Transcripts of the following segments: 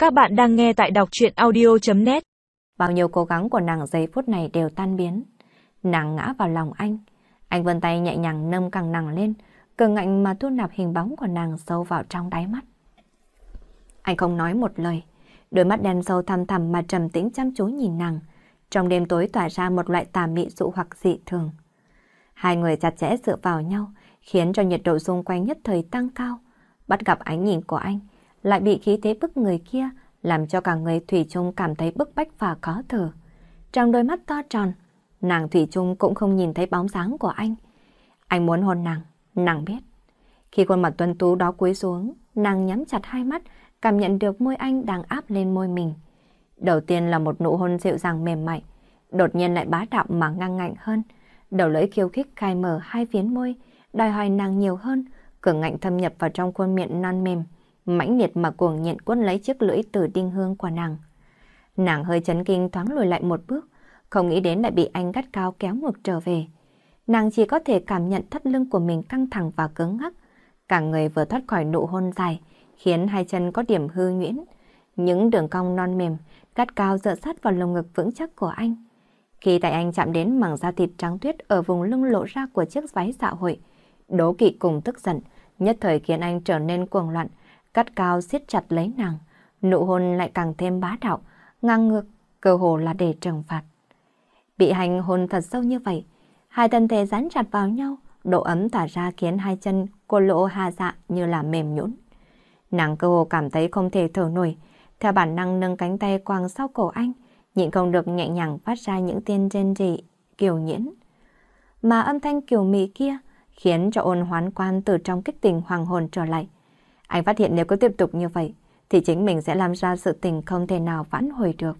Các bạn đang nghe tại đọc truyện audio.net. Bao nhiêu cố gắng của nàng giây phút này đều tan biến. Nàng ngã vào lòng anh vươn tay nhẹ nhàng nâng cằm nàng lên, cường ngạnh mà thu nạp hình bóng của nàng sâu vào trong đáy mắt. Anh không nói một lời, đôi mắt đen sâu thăm thẳm mà trầm tĩnh chăm chú nhìn nàng, trong đêm tối tỏa ra một loại tà mị dụ hoặc dị thường. Hai người chặt chẽ dựa vào nhau, khiến cho nhiệt độ xung quanh nhất thời tăng cao. Bắt gặp ánh nhìn của anh, lại bị khí thế bức người kia làm cho cả người thủy chung cảm thấy bức bách và khó thở. Trong đôi mắt to tròn, nàng thủy chung cũng không nhìn thấy bóng dáng của anh. Anh muốn hôn nàng biết. Khi khuôn mặt tuấn tú đó cúi xuống, nàng nhắm chặt hai mắt, cảm nhận được môi anh đang áp lên môi mình. Đầu tiên là một nụ hôn dịu dàng mềm mại, đột nhiên lại bá đạo mà ngang ngạnh hơn. Đầu lưỡi khiêu khích khai mở hai phiến môi, đòi hỏi nàng nhiều hơn, cường ngạnh thâm nhập vào trong khuôn miệng non mềm, mãnh liệt mà cuồng nhiệt quấn lấy chiếc lưỡi từ đinh hương của nàng. Nàng hơi chấn kinh thoáng lùi lại một bước, không nghĩ đến lại bị anh gắt cao kéo ngược trở về. Nàng chỉ có thể cảm nhận thắt lưng của mình căng thẳng và cứng ngắc. Cả người vừa thoát khỏi nụ hôn dài, khiến hai chân có điểm hư nhuyễn. Những đường cong non mềm, gắt cao dựa sát vào lồng ngực vững chắc của anh. Khi tay anh chạm đến mảng da thịt trắng tuyết ở vùng lưng lộ ra của chiếc váy dạ hội, đố kỵ cùng tức giận, nhất thời khiến anh trở nên cuồng loạn, gắt cao siết chặt lấy nàng. Nụ hôn lại càng thêm bá đạo, ngang ngược, cơ hồ là để trừng phạt. Bị hành hôn thật sâu như vậy, hai thân thể dán chặt vào nhau, độ ấm tỏa ra khiến hai chân của Lộ Hà Dạ như là mềm nhũn. Nàng cơ hồ cảm thấy không thể thở nổi, theo bản năng nâng cánh tay quàng sau cổ anh, nhịn không được nhẹ nhàng phát ra những tiếng rên rỉ kiều nhiễn. Mà âm thanh kiều mị kia khiến cho Ôn Hoán Quan từ trong kích tình hoàng hồn trở lại. Anh phát hiện nếu cứ tiếp tục như vậy thì chính mình sẽ làm ra sự tình không thể nào vãn hồi được.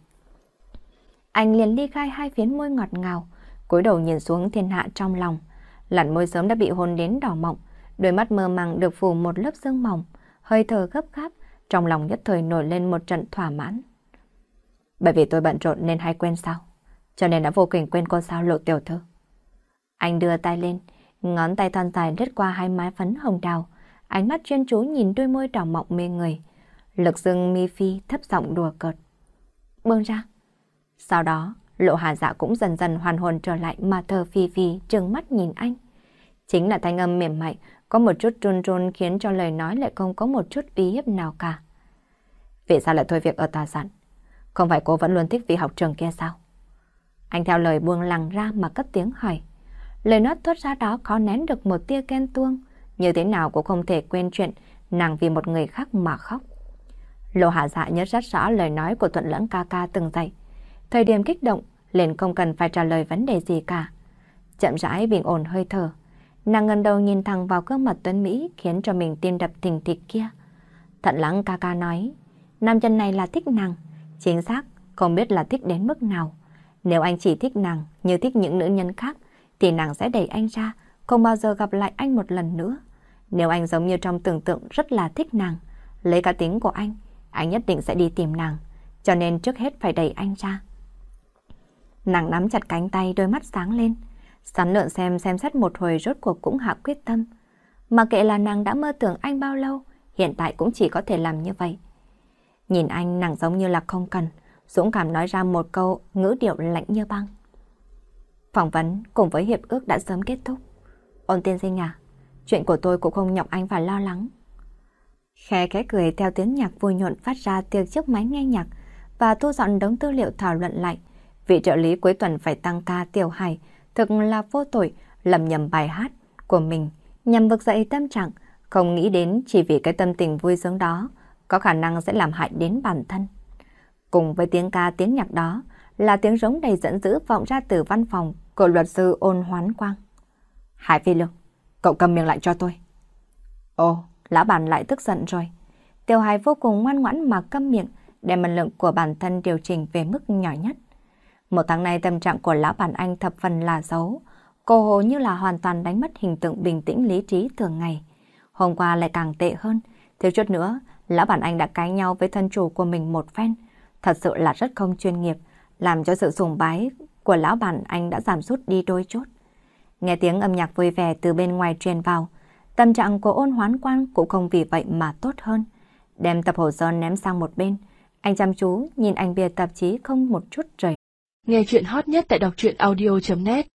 Anh liền ly khai hai phiến môi ngọt ngào, cúi đầu nhìn xuống thiên hạ trong lòng. Làn môi sớm đã bị hôn đến đỏ mọng, đôi mắt mơ màng được phủ một lớp sương mỏng, hơi thở gấp gáp, trong lòng nhất thời nổi lên một trận thỏa mãn. Bởi vì tôi bận rộn nên hay quên sao? Cho nên đã vô tình quên cô sao Lộ tiểu thư. Anh đưa tay lên, ngón tay thon dài lướt qua hai má phấn hồng đào, ánh mắt chuyên chú nhìn đôi môi đỏ mọng mê người. Lực dưng mi phi thấp giọng đùa cợt. Buông ra. Sau đó, Lộ Hà Dạ cũng dần dần hoàn hồn trở lại mà thở phì phì trừng mắt nhìn anh. Chính là thanh âm mềm mại, có một chút run run khiến cho lời nói lại không có một chút uy hiếp nào cả. Vì sao lại thôi việc ở tòa soạn? Không phải cô vẫn luôn thích vị học trường kia sao? Anh theo lời buông lẳng ra mà cất tiếng hỏi. Lời nói thốt ra đó khó nén được một tia ghen tuông, như thế nào cũng không thể quên chuyện nàng vì một người khác mà khóc. Lộ Hạ Dạ nhớ rất rõ lời nói của Thuận Lẫn ca ca từng dạy. Thời điểm kích động, liền không cần phải trả lời vấn đề gì cả. Chậm rãi bình ổn hơi thở, nàng ngẩng đầu nhìn thẳng vào gương mặt tuấn mỹ khiến cho mình tim đập thình thịch kia. Thuận Lẫn ca ca nói, nam nhân này là thích nàng, chính xác không biết là thích đến mức nào. Nếu anh chỉ thích nàng như thích những nữ nhân khác, thì nàng sẽ đẩy anh ra, không bao giờ gặp lại anh một lần nữa. Nếu anh giống như trong tưởng tượng rất là thích nàng, lấy cá tính của anh nhất định sẽ đi tìm nàng, cho nên trước hết phải đẩy anh ra. Nàng nắm chặt cánh tay, đôi mắt sáng lên. Sắn lượn xem xét một hồi rốt cuộc cũng hạ quyết tâm. Mà kệ là nàng đã mơ tưởng anh bao lâu, hiện tại cũng chỉ có thể làm như vậy. Nhìn anh, nàng giống như là không cần, dũng cảm nói ra một câu ngữ điệu lạnh như băng. Phỏng vấn cùng với hiệp ước đã sớm kết thúc. Ôn tiên sinh à, chuyện của tôi cũng không nhọc anh phải lo lắng. Khẽ khẽ cười theo tiếng nhạc vui nhộn phát ra từ chiếc máy nghe nhạc và thu dọn đống tư liệu thảo luận lại. Vị trợ lý cuối tuần phải tăng ca Tiểu Hải thực là vô tội, lầm nhầm bài hát của mình nhằm vực dậy tâm trạng, không nghĩ đến chỉ vì cái tâm tình vui sướng đó có khả năng sẽ làm hại đến bản thân. Cùng với tiếng ca tiếng nhạc đó là tiếng rống đầy giận dữ vọng ra từ văn phòng của luật sư Ôn Hoán Quang. Hải Phi Lương, cậu cầm miệng lại cho tôi. Ồ, lão bản lại tức giận rồi. Tiểu Hải vô cùng ngoan ngoãn mà câm miệng, đem mật lượng của bản thân điều chỉnh về mức nhỏ nhất. Một tháng nay tâm trạng của lão bản anh thập phần là xấu, cô hồ như là hoàn toàn đánh mất hình tượng bình tĩnh lý trí thường ngày. Hôm qua lại càng tệ hơn, thiếu chút nữa, lão bản anh đã cãi nhau với thân chủ của mình một phen, thật sự là rất không chuyên nghiệp, làm cho sự sùng bái của lão bản anh đã giảm sút đi đôi chút. Nghe tiếng âm nhạc vui vẻ từ bên ngoài truyền vào, tâm trạng của Ôn Hoán Quan cũng không vì vậy mà tốt hơn. Đem tập hồ sơ ném sang một bên, Anh chăm chú nhìn ảnh bìa tạp chí không một chút rời. Nghe chuyện hot nhất tại đọc truyện audio.net